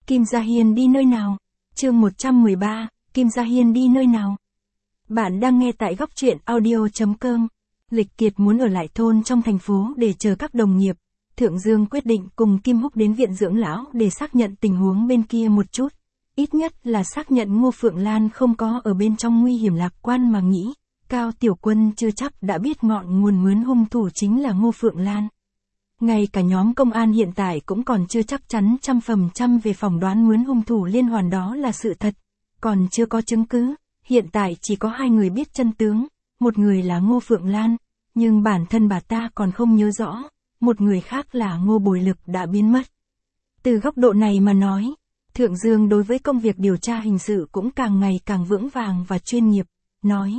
Kim Gia Hiên đi nơi nào? Chương 113, Kim Gia Hiên đi nơi nào? Bạn đang nghe tại góc truyện audio.com. Lịch Kiệt muốn ở lại thôn trong thành phố để chờ các đồng nghiệp. Thượng Dương quyết định cùng Kim Húc đến viện dưỡng lão để xác nhận tình huống bên kia một chút. Ít nhất là xác nhận Ngô Phượng Lan không có ở bên trong nguy hiểm lạc quan mà nghĩ. Cao Tiểu Quân chưa chắc đã biết ngọn nguồn mướn hung thủ chính là Ngô Phượng Lan. Ngay cả nhóm công an hiện tại cũng còn chưa chắc chắn 100% về phỏng đoán mướn hung thủ liên hoàn đó là sự thật. Còn chưa có chứng cứ, hiện tại chỉ có hai người biết chân tướng, một người là Ngô Phượng Lan, nhưng bản thân bà ta còn không nhớ rõ, một người khác là Ngô Bồi Lực đã biến mất. Từ góc độ này mà nói, Thượng Dương đối với công việc điều tra hình sự cũng càng ngày càng vững vàng và chuyên nghiệp, nói.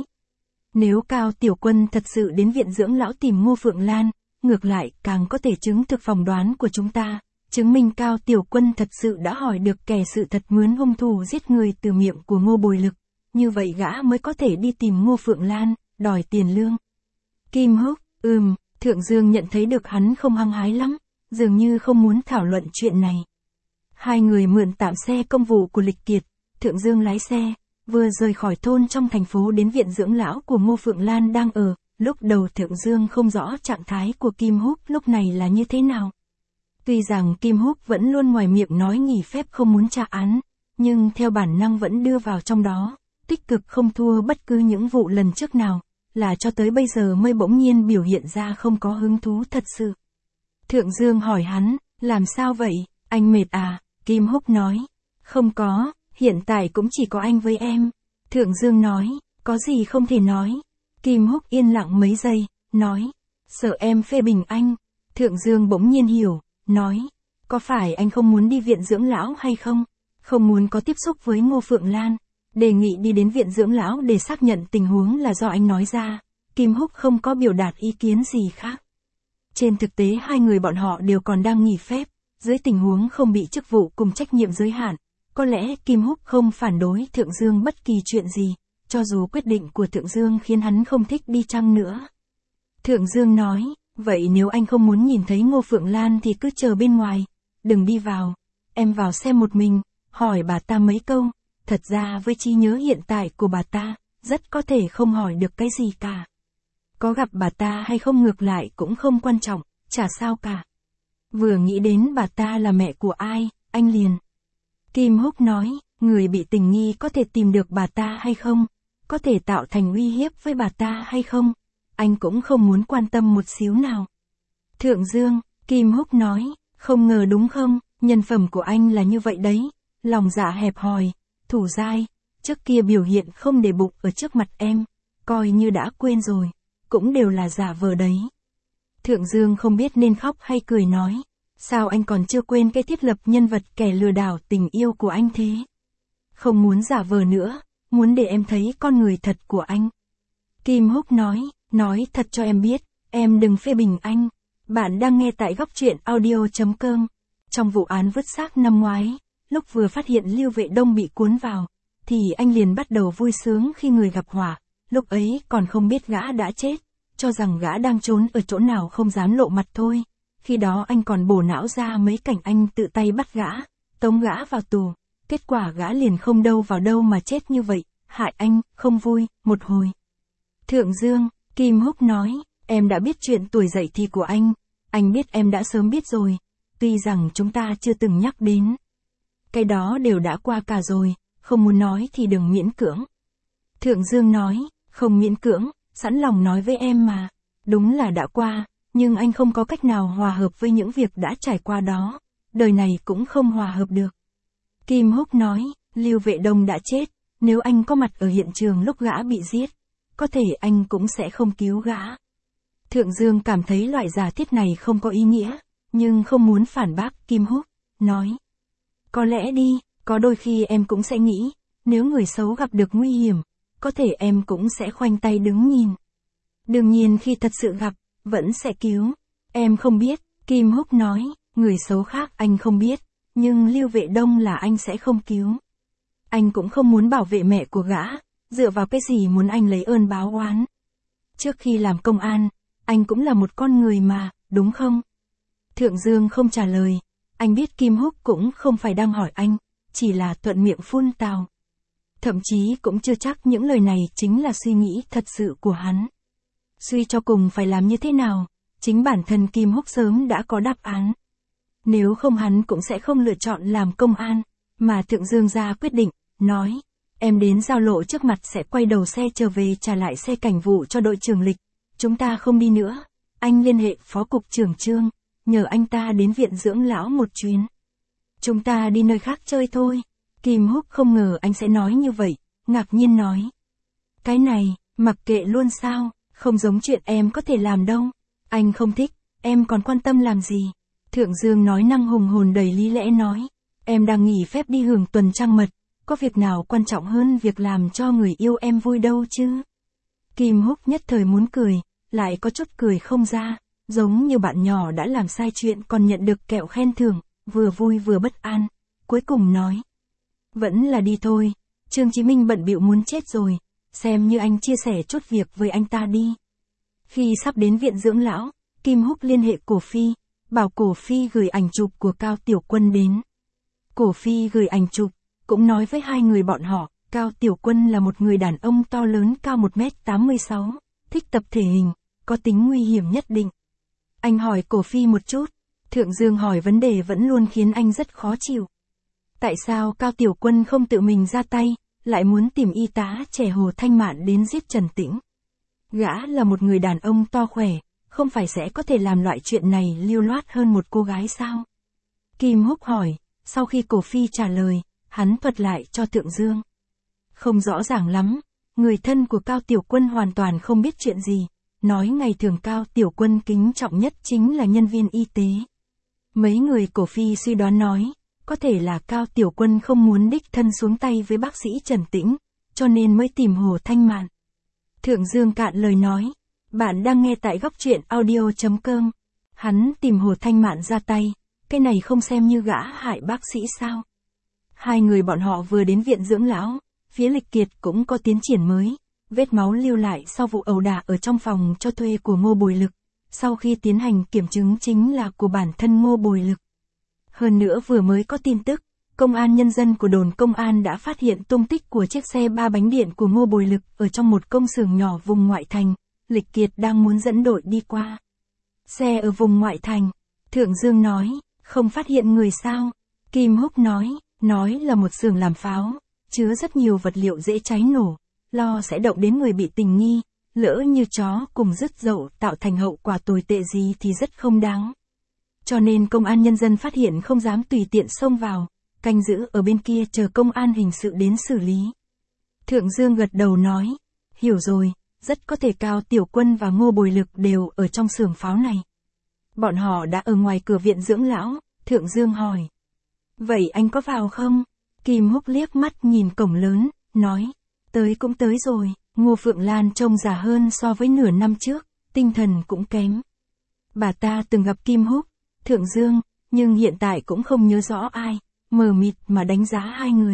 Nếu Cao Tiểu Quân thật sự đến viện dưỡng lão tìm Ngô Phượng Lan, ngược lại càng có thể chứng thực phỏng đoán của chúng ta, chứng minh Cao Tiểu Quân thật sự đã hỏi được kẻ sự thật mướn hung thủ giết người từ miệng của Ngô Bồi Lực, như vậy gã mới có thể đi tìm Ngô Phượng Lan, đòi tiền lương. Kim Húc, Thượng Dương nhận thấy được hắn không hăng hái lắm, dường như không muốn thảo luận chuyện này. Hai người mượn tạm xe công vụ của Lịch Kiệt, Thượng Dương lái xe, vừa rời khỏi thôn trong thành phố đến viện dưỡng lão của Ngô Phượng Lan đang ở. Lúc đầu Thượng Dương không rõ trạng thái của Kim Húc lúc này là như thế nào. Tuy rằng Kim Húc vẫn luôn ngoài miệng nói nghỉ phép không muốn tra án, nhưng theo bản năng vẫn đưa vào trong đó, tích cực không thua bất cứ những vụ lần trước nào, là cho tới bây giờ mới bỗng nhiên biểu hiện ra không có hứng thú thật sự. Thượng Dương hỏi hắn, làm sao vậy, anh mệt à? Kim Húc nói, không có, hiện tại cũng chỉ có anh với em. Thượng Dương nói, có gì không thể nói. Kim Húc yên lặng mấy giây, nói, sợ em phê bình anh. Thượng Dương bỗng nhiên hiểu, nói, có phải anh không muốn đi viện dưỡng lão hay không? Không muốn có tiếp xúc với Ngô Phượng Lan, đề nghị đi đến viện dưỡng lão để xác nhận tình huống là do anh nói ra. Kim Húc không có biểu đạt ý kiến gì khác. Trên thực tế hai người bọn họ đều còn đang nghỉ phép, dưới tình huống không bị chức vụ cùng trách nhiệm giới hạn, có lẽ Kim Húc không phản đối Thượng Dương bất kỳ chuyện gì. Cho dù quyết định của Thượng Dương khiến hắn không thích đi chăng nữa. Thượng Dương nói, vậy nếu anh không muốn nhìn thấy Ngô Phượng Lan thì cứ chờ bên ngoài, đừng đi vào. Em vào xem một mình, hỏi bà ta mấy câu, thật ra với trí nhớ hiện tại của bà ta, rất có thể không hỏi được cái gì cả. Có gặp bà ta hay không ngược lại cũng không quan trọng, chả sao cả. Vừa nghĩ đến bà ta là mẹ của ai, anh liền. Kim Húc nói, người bị tình nghi có thể tìm được bà ta hay không? Có thể tạo thành uy hiếp với bà ta hay không? Anh cũng không muốn quan tâm một xíu nào. Thượng Dương, Kim Húc nói, không ngờ đúng không, nhân phẩm của anh là như vậy đấy, lòng dạ hẹp hòi, thủ dai, trước kia biểu hiện không để bụng ở trước mặt em, coi như đã quên rồi, cũng đều là giả vờ đấy. Thượng Dương không biết nên khóc hay cười nói, sao anh còn chưa quên cái thiết lập nhân vật kẻ lừa đảo tình yêu của anh thế? Không muốn giả vờ nữa. Muốn để em thấy con người thật của anh. Kim Húc nói thật cho em biết, em đừng phê bình anh. Bạn đang nghe tại góc truyện audio.com. Trong vụ án vứt xác năm ngoái, lúc vừa phát hiện Lưu Vệ Đông bị cuốn vào, thì anh liền bắt đầu vui sướng khi người gặp họa. Lúc ấy còn không biết gã đã chết, cho rằng gã đang trốn ở chỗ nào không dám lộ mặt thôi. Khi đó anh còn bổ não ra mấy cảnh anh tự tay bắt gã, tống gã vào tù. Kết quả gã liền không đâu vào đâu mà chết như vậy, hại anh, không vui, một hồi. Thượng Dương, Kim Húc nói, em đã biết chuyện tuổi dậy thì của anh biết em đã sớm biết rồi, tuy rằng chúng ta chưa từng nhắc đến. Cái đó đều đã qua cả rồi, không muốn nói thì đừng miễn cưỡng. Thượng Dương nói, không miễn cưỡng, sẵn lòng nói với em mà, đúng là đã qua, nhưng anh không có cách nào hòa hợp với những việc đã trải qua đó, đời này cũng không hòa hợp được. Kim Húc nói, Lưu Vệ Đông đã chết, nếu anh có mặt ở hiện trường lúc gã bị giết, có thể anh cũng sẽ không cứu gã. Thượng Dương cảm thấy loại giả thiết này không có ý nghĩa, nhưng không muốn phản bác Kim Húc, nói. Có lẽ đi, có đôi khi em cũng sẽ nghĩ, nếu người xấu gặp được nguy hiểm, có thể em cũng sẽ khoanh tay đứng nhìn. Đương nhiên khi thật sự gặp, vẫn sẽ cứu. Em không biết, Kim Húc nói, người xấu khác anh không biết. Nhưng Lưu Vệ Đông là anh sẽ không cứu. Anh cũng không muốn bảo vệ mẹ của gã, dựa vào cái gì muốn anh lấy ơn báo oán. Trước khi làm công an, anh cũng là một con người mà, đúng không? Thượng Dương không trả lời, Anh biết Kim Húc cũng không phải đang hỏi anh, chỉ là thuận miệng phun tào. Thậm chí cũng chưa chắc những lời này chính là suy nghĩ thật sự của hắn. Suy cho cùng phải làm như thế nào, chính bản thân Kim Húc sớm đã có đáp án. Nếu không hắn cũng sẽ không lựa chọn làm công an, mà Thượng Dương ra quyết định, nói, em đến giao lộ trước mặt sẽ quay đầu xe trở về trả lại xe cảnh vụ cho đội trưởng Lịch, chúng ta không đi nữa, anh liên hệ phó cục trưởng Trương, nhờ anh ta đến viện dưỡng lão một chuyến. Chúng ta đi nơi khác chơi thôi. Kim Húc không ngờ anh sẽ nói như vậy, ngạc nhiên nói. Cái này, mặc kệ luôn sao, không giống chuyện em có thể làm đâu. Anh không thích, em còn quan tâm làm gì? Thượng Dương nói năng hùng hồn đầy lý lẽ nói. Em đang nghỉ phép đi hưởng tuần trăng mật, có việc nào quan trọng hơn việc làm cho người yêu em vui đâu chứ? Kim Húc nhất thời muốn cười, lại có chút cười không ra, giống như bạn nhỏ đã làm sai chuyện còn nhận được kẹo khen thưởng, vừa vui vừa bất an, cuối cùng nói. Vẫn là đi thôi, Trương Chí Minh bận bịu muốn chết rồi, xem như anh chia sẻ chút việc với anh ta đi. Khi sắp đến viện dưỡng lão, Kim Húc liên hệ Cổ Phi, bảo Cổ Phi gửi ảnh chụp của Cao Tiểu Quân đến. Cổ Phi gửi ảnh chụp, cũng nói với hai người bọn họ, Cao Tiểu Quân là một người đàn ông to lớn cao 1m86, thích tập thể hình, có tính nguy hiểm nhất định. Anh hỏi Cổ Phi một chút, Thượng Dương hỏi vấn đề vẫn luôn khiến anh rất khó chịu. Tại sao Cao Tiểu Quân không tự mình ra tay, lại muốn tìm y tá trẻ Hồ Thanh Mạn đến giết Trần Tĩnh? Gã là một người đàn ông to khỏe, không phải sẽ có thể làm loại chuyện này lưu loát hơn một cô gái sao? Kim Húc hỏi, sau khi Cổ Phi trả lời, hắn thuật lại cho Thượng Dương. Không rõ ràng lắm, người thân của Cao Tiểu Quân hoàn toàn không biết chuyện gì, nói ngày thường Cao Tiểu Quân kính trọng nhất chính là nhân viên y tế. Mấy người Cổ Phi suy đoán nói, có thể là Cao Tiểu Quân không muốn đích thân xuống tay với bác sĩ Trần Tĩnh, cho nên mới tìm Hồ Thanh Mạn. Thượng Dương cạn lời nói, bạn đang nghe tại góc truyện audio.com. Hắn tìm Hồ Thanh Mạn ra tay, cái này không xem như gã hại bác sĩ sao? Hai người bọn họ vừa đến viện dưỡng lão, phía Lịch Kiệt cũng có tiến triển mới, vết máu lưu lại sau vụ ẩu đả ở trong phòng cho thuê của Ngô Bồi Lực, sau khi tiến hành kiểm chứng chính là của bản thân Ngô Bồi Lực. Hơn nữa vừa mới có tin tức, Công an Nhân dân của đồn công an đã phát hiện tung tích của chiếc xe 3 bánh điện của Ngô Bồi Lực ở trong một công xưởng nhỏ vùng ngoại thành, Lịch Kiệt đang muốn dẫn đội đi qua. Xe ở vùng ngoại thành, Thượng Dương nói, không phát hiện người sao? Kim Húc nói là một xưởng làm pháo, chứa rất nhiều vật liệu dễ cháy nổ, lo sẽ động đến người bị tình nghi, lỡ như chó cùng rứt dậu tạo thành hậu quả tồi tệ gì thì rất không đáng. Cho nên Công an Nhân dân phát hiện không dám tùy tiện xông vào, canh giữ ở bên kia chờ công an hình sự đến xử lý. Thượng Dương gật đầu nói, hiểu rồi, rất có thể Cao Tiểu Quân và Ngô Bồi Lực đều ở trong xưởng pháo này. Bọn họ đã ở ngoài cửa viện dưỡng lão, Thượng Dương hỏi. Vậy anh có vào không? Kim Húc liếc mắt nhìn cổng lớn, nói, tới cũng tới rồi. Ngô Phượng Lan trông già hơn so với nửa năm trước, tinh thần cũng kém. Bà ta từng gặp Kim Húc, Thượng Dương, nhưng hiện tại cũng không nhớ rõ ai, mờ mịt mà đánh giá hai người.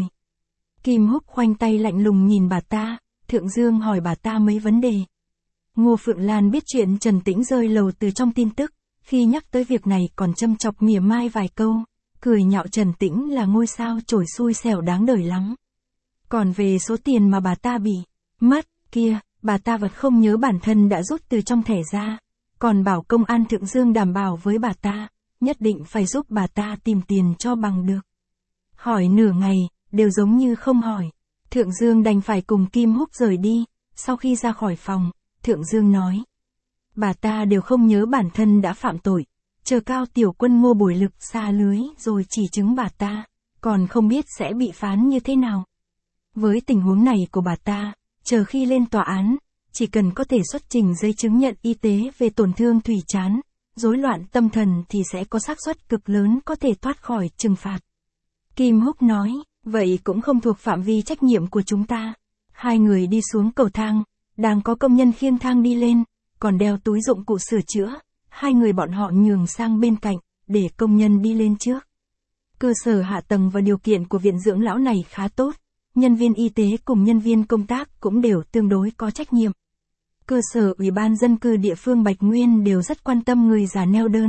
Kim Húc khoanh tay lạnh lùng nhìn bà ta, Thượng Dương hỏi bà ta mấy vấn đề. Ngô Phượng Lan biết chuyện Trần Tĩnh rơi lầu từ trong tin tức, khi nhắc tới việc này còn châm chọc mỉa mai vài câu, cười nhạo Trần Tĩnh là ngôi sao chổi xui xẻo đáng đời lắm. Còn về số tiền mà bà ta bị mất kia, bà ta vật không nhớ bản thân đã rút từ trong thẻ ra, còn bảo công an Thượng Dương đảm bảo với bà ta, nhất định phải giúp bà ta tìm tiền cho bằng được. Hỏi nửa ngày, đều giống như không hỏi. Thượng Dương đành phải cùng Kim Húc rời đi, sau khi ra khỏi phòng, Thượng Dương nói. Bà ta đều không nhớ bản thân đã phạm tội, chờ Cao Tiểu Quân Ngô Bồi Lực xa lưới rồi chỉ chứng bà ta, còn không biết sẽ bị phán như thế nào. Với tình huống này của bà ta, chờ khi lên tòa án, chỉ cần có thể xuất trình giấy chứng nhận y tế về tổn thương thùy trán, rối loạn tâm thần thì sẽ có xác suất cực lớn có thể thoát khỏi trừng phạt. Kim Húc nói, vậy cũng không thuộc phạm vi trách nhiệm của chúng ta. Hai người đi xuống cầu thang, đang có công nhân khiêng thang đi lên, còn đeo túi dụng cụ sửa chữa, hai người bọn họ nhường sang bên cạnh, để công nhân đi lên trước. Cơ sở hạ tầng và điều kiện của viện dưỡng lão này khá tốt, nhân viên y tế cùng nhân viên công tác cũng đều tương đối có trách nhiệm. Cơ sở Ủy ban dân cư địa phương Bạch Nguyên đều rất quan tâm người già neo đơn,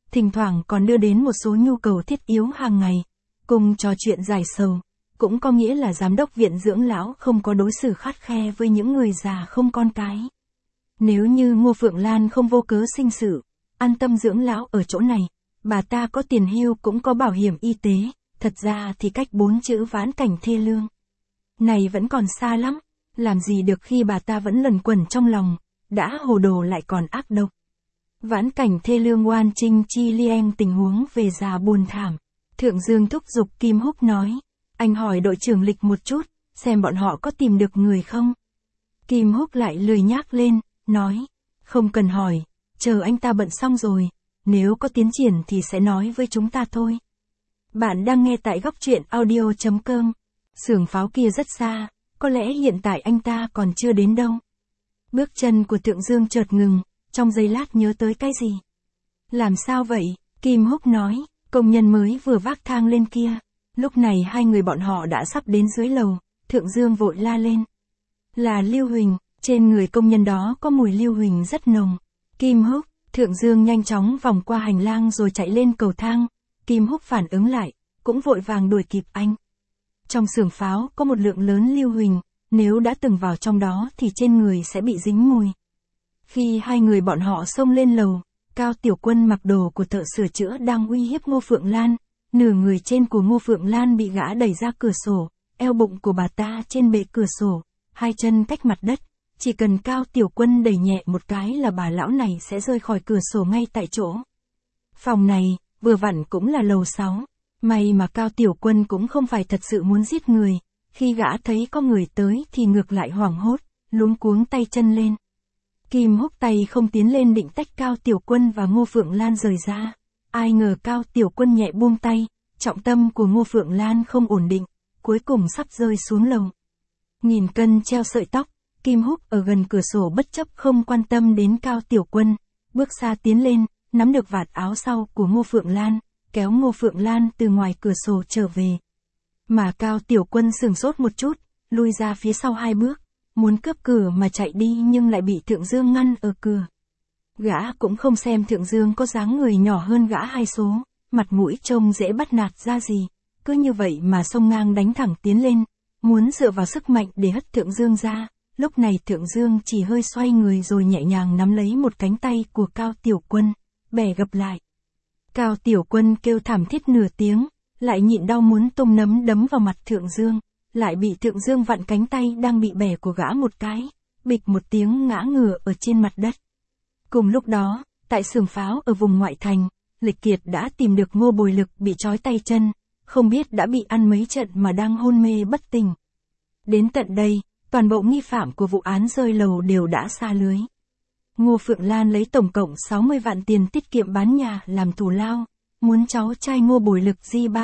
thỉnh thoảng còn đưa đến một số nhu cầu thiết yếu hàng ngày, cùng trò chuyện giải sầu, cũng có nghĩa là giám đốc viện dưỡng lão không có đối xử khắt khe với những người già không con cái. Nếu như Ngô Phượng Lan không vô cớ sinh sự, an tâm dưỡng lão ở chỗ này, bà ta có tiền hưu cũng có bảo hiểm y tế, thật ra thì cách 4 chữ vãn cảnh thê lương này vẫn còn xa lắm, làm gì được khi bà ta vẫn luẩn quẩn trong lòng, đã hồ đồ lại còn ác độc. Vãn cảnh thê lương oan trinh chi lieng tình huống về già buồn thảm. Thượng Dương thúc giục Kim Húc nói, anh hỏi đội trưởng Lịch một chút, xem bọn họ có tìm được người không. Kim Húc lại lười nhác lên, nói, không cần hỏi, chờ anh ta bận xong rồi, nếu có tiến triển thì sẽ nói với chúng ta thôi. Bạn đang nghe tại góc truyện audio.com. Xưởng pháo kia rất xa, có lẽ hiện tại anh ta còn chưa đến đâu. Bước chân của Thượng Dương chợt ngừng, trong giây lát nhớ tới cái gì. Làm sao vậy? Kim Húc nói, công nhân mới vừa vác thang lên kia. Lúc này hai người bọn họ đã sắp đến dưới lầu, Thượng Dương vội la lên. Là Lưu Huỳnh, trên người công nhân đó có mùi Lưu Huỳnh rất nồng. Kim Húc, Thượng Dương nhanh chóng vòng qua hành lang rồi chạy lên cầu thang. Kim Húc phản ứng lại, cũng vội vàng đuổi kịp anh. Trong xưởng pháo có một lượng lớn Lưu Huỳnh, nếu đã từng vào trong đó thì trên người sẽ bị dính mùi. Khi hai người bọn họ xông lên lầu, Cao Tiểu Quân mặc đồ của thợ sửa chữa đang uy hiếp Ngô Phượng Lan, nửa người trên của Ngô Phượng Lan bị gã đẩy ra cửa sổ, eo bụng của bà ta trên bệ cửa sổ, hai chân cách mặt đất, chỉ cần Cao Tiểu Quân đẩy nhẹ một cái là bà lão này sẽ rơi khỏi cửa sổ ngay tại chỗ. Phòng này, vừa vặn cũng là lầu 6, may mà Cao Tiểu Quân cũng không phải thật sự muốn giết người, khi gã thấy có người tới thì ngược lại hoảng hốt, luống cuống tay chân lên. Kim Húc tay không tiến lên định tách Cao Tiểu Quân và Ngô Phượng Lan rời ra. Ai ngờ Cao Tiểu Quân nhẹ buông tay, trọng tâm của Ngô Phượng Lan không ổn định, cuối cùng sắp rơi xuống lầu. Nghìn cân treo sợi tóc, Kim Húc ở gần cửa sổ bất chấp không quan tâm đến Cao Tiểu Quân, bước xa tiến lên, nắm được vạt áo sau của Ngô Phượng Lan, kéo Ngô Phượng Lan từ ngoài cửa sổ trở về. Mà Cao Tiểu Quân sửng sốt một chút, lui ra phía sau 2 bước, muốn cướp cửa mà chạy đi nhưng lại bị Thượng Dương ngăn ở cửa. Gã cũng không xem Thượng Dương có dáng người nhỏ hơn gã 2 số, mặt mũi trông dễ bắt nạt ra gì, cứ như vậy mà xông ngang đánh thẳng tiến lên, muốn dựa vào sức mạnh để hất Thượng Dương ra. Lúc này Thượng Dương chỉ hơi xoay người rồi nhẹ nhàng nắm lấy một cánh tay của Cao Tiểu Quân, bẻ gập lại. Cao Tiểu Quân kêu thảm thiết nửa tiếng, lại nhịn đau muốn tung nắm đấm vào mặt Thượng Dương, lại bị Thượng Dương vặn cánh tay đang bị bẻ của gã một cái, bịch một tiếng ngã ngửa ở trên mặt đất. Cùng lúc đó, tại xưởng pháo ở vùng ngoại thành, Lịch Kiệt đã tìm được Ngô Bồi Lực bị trói tay chân, không biết đã bị ăn mấy trận mà đang hôn mê bất tỉnh. Đến tận đây, toàn bộ nghi phạm của vụ án rơi lầu đều đã sa lưới. Ngô Phượng Lan lấy tổng cộng 60 vạn tiền tiết kiệm bán nhà làm thù lao, muốn cháu trai Ngô Bồi Lực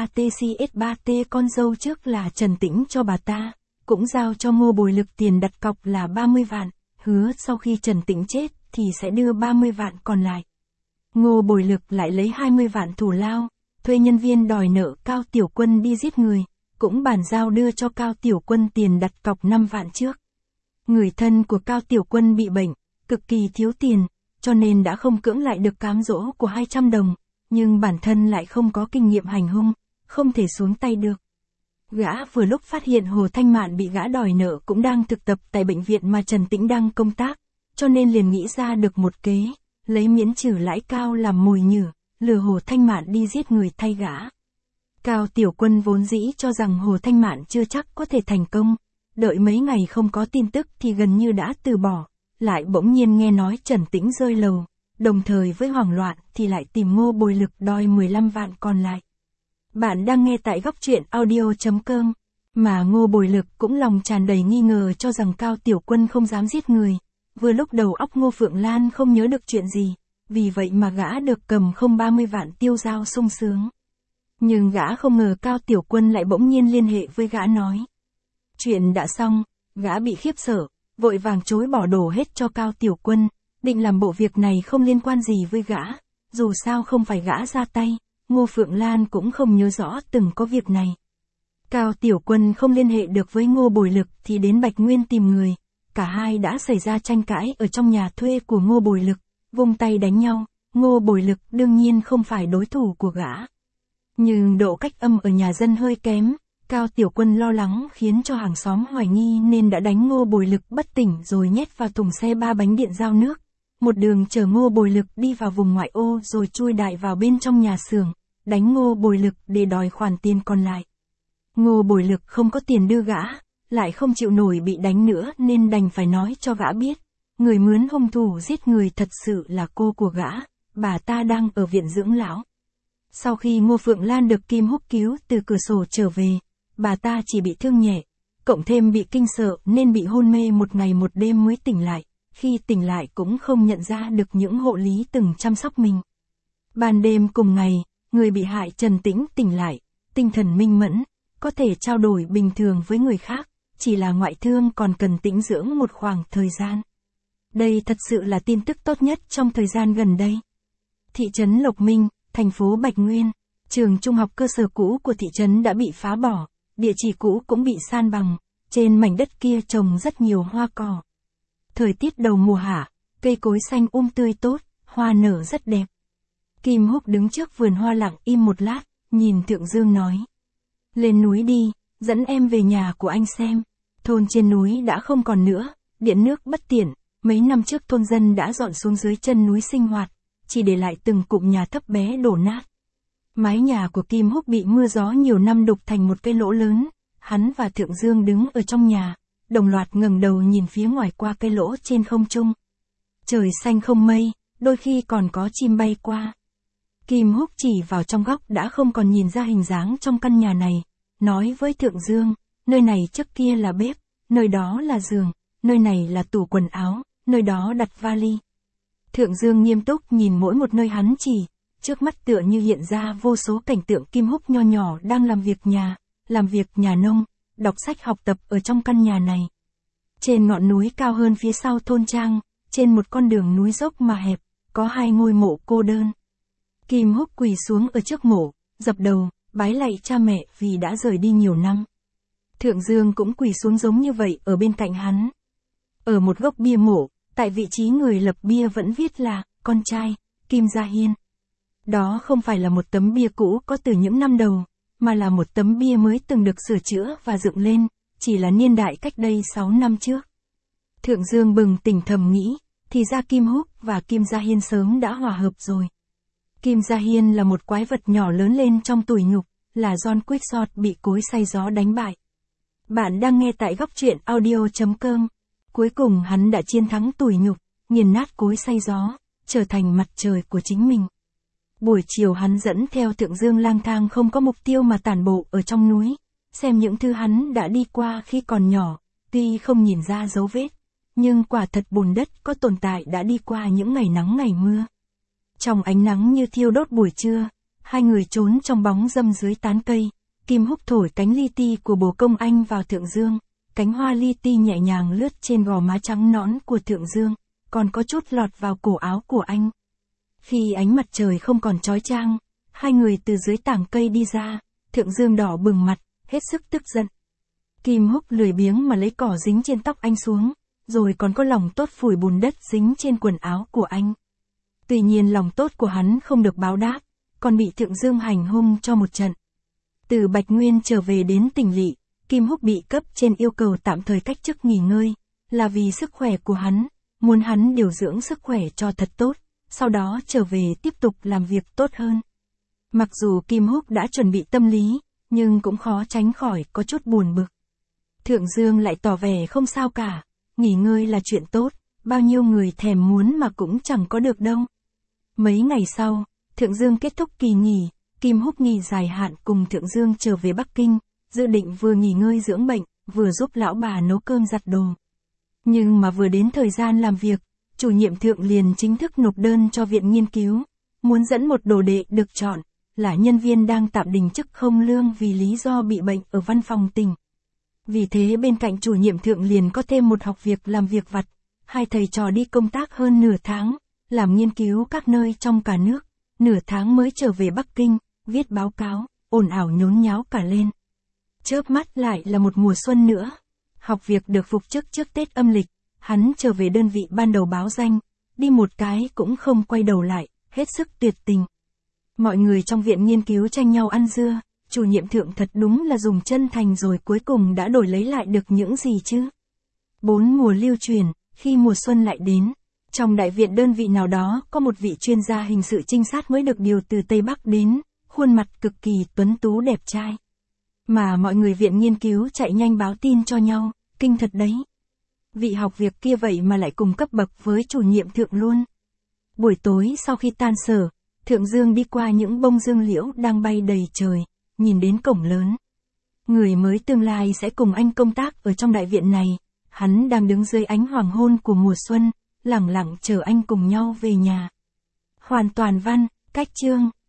J3TCS3T con dâu trước là Trần Tĩnh cho bà ta, cũng giao cho Ngô Bồi Lực tiền đặt cọc là 30 vạn, hứa sau khi Trần Tĩnh chết thì sẽ đưa 30 vạn còn lại. Ngô Bồi Lực lại lấy 20 vạn thù lao, thuê nhân viên đòi nợ Cao Tiểu Quân đi giết người, cũng bàn giao đưa cho Cao Tiểu Quân tiền đặt cọc 5 vạn trước. Người thân của Cao Tiểu Quân bị bệnh, cực kỳ thiếu tiền, cho nên đã không cưỡng lại được cám dỗ của 200 đồng, nhưng bản thân lại không có kinh nghiệm hành hung, không thể xuống tay được. Gã vừa lúc phát hiện Hồ Thanh Mạn bị gã đòi nợ cũng đang thực tập tại bệnh viện mà Trần Tĩnh đang công tác, cho nên liền nghĩ ra được một kế, lấy miễn trừ lãi cao làm mồi nhử, lừa Hồ Thanh Mạn đi giết người thay gã. Cao Tiểu Quân vốn dĩ cho rằng Hồ Thanh Mạn chưa chắc có thể thành công, đợi mấy ngày không có tin tức thì gần như đã từ bỏ, lại bỗng nhiên nghe nói Trần Tĩnh rơi lầu, đồng thời với hoảng loạn thì lại tìm Ngô Bồi Lực đòi 15 vạn còn lại. Bạn đang nghe tại góc truyện audio.com, mà Ngô Bồi Lực cũng lòng tràn đầy nghi ngờ cho rằng Cao Tiểu Quân không dám giết người, vừa lúc đầu óc Ngô Phượng Lan không nhớ được chuyện gì, vì vậy mà gã được cầm không 30 vạn tiêu dao sung sướng. Nhưng gã không ngờ Cao Tiểu Quân lại bỗng nhiên liên hệ với gã nói. Chuyện đã xong, gã bị khiếp sợ, vội vàng chối bỏ đổ hết cho Cao Tiểu Quân, định làm bộ việc này không liên quan gì với gã, dù sao không phải gã ra tay, Ngô Phượng Lan cũng không nhớ rõ từng có việc này. Cao Tiểu Quân không liên hệ được với Ngô Bồi Lực thì đến Bạch Nguyên tìm người, cả hai đã xảy ra tranh cãi ở trong nhà thuê của Ngô Bồi Lực, vung tay đánh nhau, Ngô Bồi Lực đương nhiên không phải đối thủ của gã. Nhưng độ cách âm ở nhà dân hơi kém, Cao Tiểu Quân lo lắng khiến cho hàng xóm hoài nghi nên đã đánh Ngô Bồi Lực bất tỉnh rồi nhét vào thùng xe 3 bánh điện giao nước. Một đường chở Ngô Bồi Lực đi vào vùng ngoại ô rồi chui đại vào bên trong nhà xưởng, đánh Ngô Bồi Lực để đòi khoản tiền còn lại. Ngô Bồi Lực không có tiền đưa gã, lại không chịu nổi bị đánh nữa nên đành phải nói cho gã biết. Người mướn hung thủ giết người thật sự là cô của gã, bà ta đang ở viện dưỡng lão. Sau khi Ngô Phượng Lan được Kim Húc cứu từ cửa sổ trở về, bà ta chỉ bị thương nhẹ, cộng thêm bị kinh sợ nên bị hôn mê một ngày một đêm mới tỉnh lại, khi tỉnh lại cũng không nhận ra được những hộ lý từng chăm sóc mình. Ban đêm cùng ngày, người bị hại Trần Tĩnh tỉnh lại, tinh thần minh mẫn, có thể trao đổi bình thường với người khác, chỉ là ngoại thương còn cần tĩnh dưỡng một khoảng thời gian. Đây thật sự là tin tức tốt nhất trong thời gian gần đây. Thị trấn Lộc Minh, thành phố Bạch Nguyên, trường trung học cơ sở cũ của thị trấn đã bị phá bỏ, địa chỉ cũ cũng bị san bằng, trên mảnh đất kia trồng rất nhiều hoa cỏ. Thời tiết đầu mùa hạ, cây cối xanh tươi tốt, hoa nở rất đẹp. Kim Húc đứng trước vườn hoa lặng im một lát, nhìn Thượng Dương nói. Lên núi đi, dẫn em về nhà của anh xem. Thôn trên núi đã không còn nữa, điện nước bất tiện, mấy năm trước thôn dân đã dọn xuống dưới chân núi sinh hoạt, chỉ để lại từng cụm nhà thấp bé đổ nát. Mái nhà của Kim Húc bị mưa gió nhiều năm đục thành một cái lỗ lớn, hắn và Thượng Dương đứng ở trong nhà, đồng loạt ngẩng đầu nhìn phía ngoài qua cái lỗ trên không trung. Trời xanh không mây, đôi khi còn có chim bay qua. Kim Húc chỉ vào trong góc đã không còn nhìn ra hình dáng trong căn nhà này, nói với Thượng Dương, nơi này trước kia là bếp, nơi đó là giường, nơi này là tủ quần áo, nơi đó đặt vali. Thượng Dương nghiêm túc nhìn mỗi một nơi hắn chỉ, trước mắt tựa như hiện ra vô số cảnh tượng Kim Húc nho nhỏ đang làm việc nhà nông, đọc sách học tập ở trong căn nhà này. Trên ngọn núi cao hơn phía sau thôn trang, trên một con đường núi dốc mà hẹp, có 2 ngôi mộ cô đơn. Kim Húc quỳ xuống ở trước mộ, dập đầu, bái lạy cha mẹ vì đã rời đi nhiều năm. Thượng Dương cũng quỳ xuống giống như vậy ở bên cạnh hắn. Ở một gốc bia mộ, tại vị trí người lập bia vẫn viết là, con trai, Kim Gia Hiên. Đó không phải là một tấm bia cũ có từ những năm đầu, mà là một tấm bia mới từng được sửa chữa và dựng lên, chỉ là niên đại cách đây 6 năm trước. Thượng Dương bừng tỉnh thầm nghĩ, thì ra Kim Húc và Kim Gia Hiên sớm đã hòa hợp rồi. Kim Gia Hiên là một quái vật nhỏ lớn lên trong tủi nhục, là John Quixote bị cối xay gió đánh bại. Bạn đang nghe tại góc truyện audio.com. Cuối cùng hắn đã chiến thắng tủi nhục, nghiền nát cối xay gió, trở thành mặt trời của chính mình. Buổi chiều hắn dẫn theo Thượng Dương lang thang không có mục tiêu mà tản bộ ở trong núi, xem những thứ hắn đã đi qua khi còn nhỏ, tuy không nhìn ra dấu vết, nhưng quả thật bùn đất có tồn tại đã đi qua những ngày nắng ngày mưa. Trong ánh nắng như thiêu đốt buổi trưa, hai người trốn trong bóng râm dưới tán cây, Kim Húc thổi cánh li ti của bồ công anh vào Thượng Dương, cánh hoa li ti nhẹ nhàng lướt trên gò má trắng nõn của Thượng Dương, còn có chút lọt vào cổ áo của anh. Khi ánh mặt trời không còn chói chang, hai người từ dưới tảng cây đi ra, Thượng Dương đỏ bừng mặt, hết sức tức giận. Kim Húc lười biếng mà lấy cỏ dính trên tóc anh xuống, rồi còn có lòng tốt phủi bùn đất dính trên quần áo của anh. Tuy nhiên lòng tốt của hắn không được báo đáp, còn bị Thượng Dương hành hung cho một trận. Từ Bạch Nguyên trở về đến Tỉnh Lỵ, Kim Húc bị cấp trên yêu cầu tạm thời cách chức nghỉ ngơi, là vì sức khỏe của hắn, muốn hắn điều dưỡng sức khỏe cho thật tốt, sau đó trở về tiếp tục làm việc tốt hơn. Mặc dù Kim Húc đã chuẩn bị tâm lý, nhưng cũng khó tránh khỏi có chút buồn bực. Thượng Dương lại tỏ vẻ không sao cả, nghỉ ngơi là chuyện tốt, bao nhiêu người thèm muốn mà cũng chẳng có được đâu. Mấy ngày sau, Thượng Dương kết thúc kỳ nghỉ, Kim Húc nghỉ dài hạn cùng Thượng Dương trở về Bắc Kinh, dự định vừa nghỉ ngơi dưỡng bệnh, vừa giúp lão bà nấu cơm giặt đồ. Nhưng mà vừa đến thời gian làm việc, chủ nhiệm Thượng liền chính thức nộp đơn cho viện nghiên cứu, muốn dẫn một đồ đệ được chọn, là nhân viên đang tạm đình chức không lương vì lý do bị bệnh ở văn phòng tỉnh. Vì thế bên cạnh chủ nhiệm Thượng liền có thêm một học việc làm việc vặt, hai thầy trò đi công tác hơn nửa tháng, làm nghiên cứu các nơi trong cả nước, nửa tháng mới trở về Bắc Kinh, viết báo cáo, ồn ào nhốn nháo cả lên. Chớp mắt lại là một mùa xuân nữa, học việc được phục chức trước Tết âm lịch, hắn trở về đơn vị ban đầu báo danh, đi một cái cũng không quay đầu lại, hết sức tuyệt tình. Mọi người trong viện nghiên cứu tranh nhau ăn dưa, chủ nhiệm Thượng thật đúng là dùng chân thành rồi cuối cùng đã đổi lấy lại được những gì chứ. 4 mùa lưu truyền, khi mùa xuân lại đến, trong đại viện đơn vị nào đó có một vị chuyên gia hình sự trinh sát mới được điều từ Tây Bắc đến, khuôn mặt cực kỳ tuấn tú đẹp trai. Mà mọi người viện nghiên cứu chạy nhanh báo tin cho nhau, kinh thật đấy. Vị học việc kia vậy mà lại cùng cấp bậc với chủ nhiệm Thượng luôn. Buổi tối sau khi tan sở, Thượng Dương đi qua những bông dương liễu đang bay đầy trời, nhìn đến cổng lớn. Người mới tương lai sẽ cùng anh công tác ở trong đại viện này, hắn đang đứng dưới ánh hoàng hôn của mùa xuân, lẳng lặng chờ anh cùng nhau về nhà. Hoàn toàn văn, cách chương.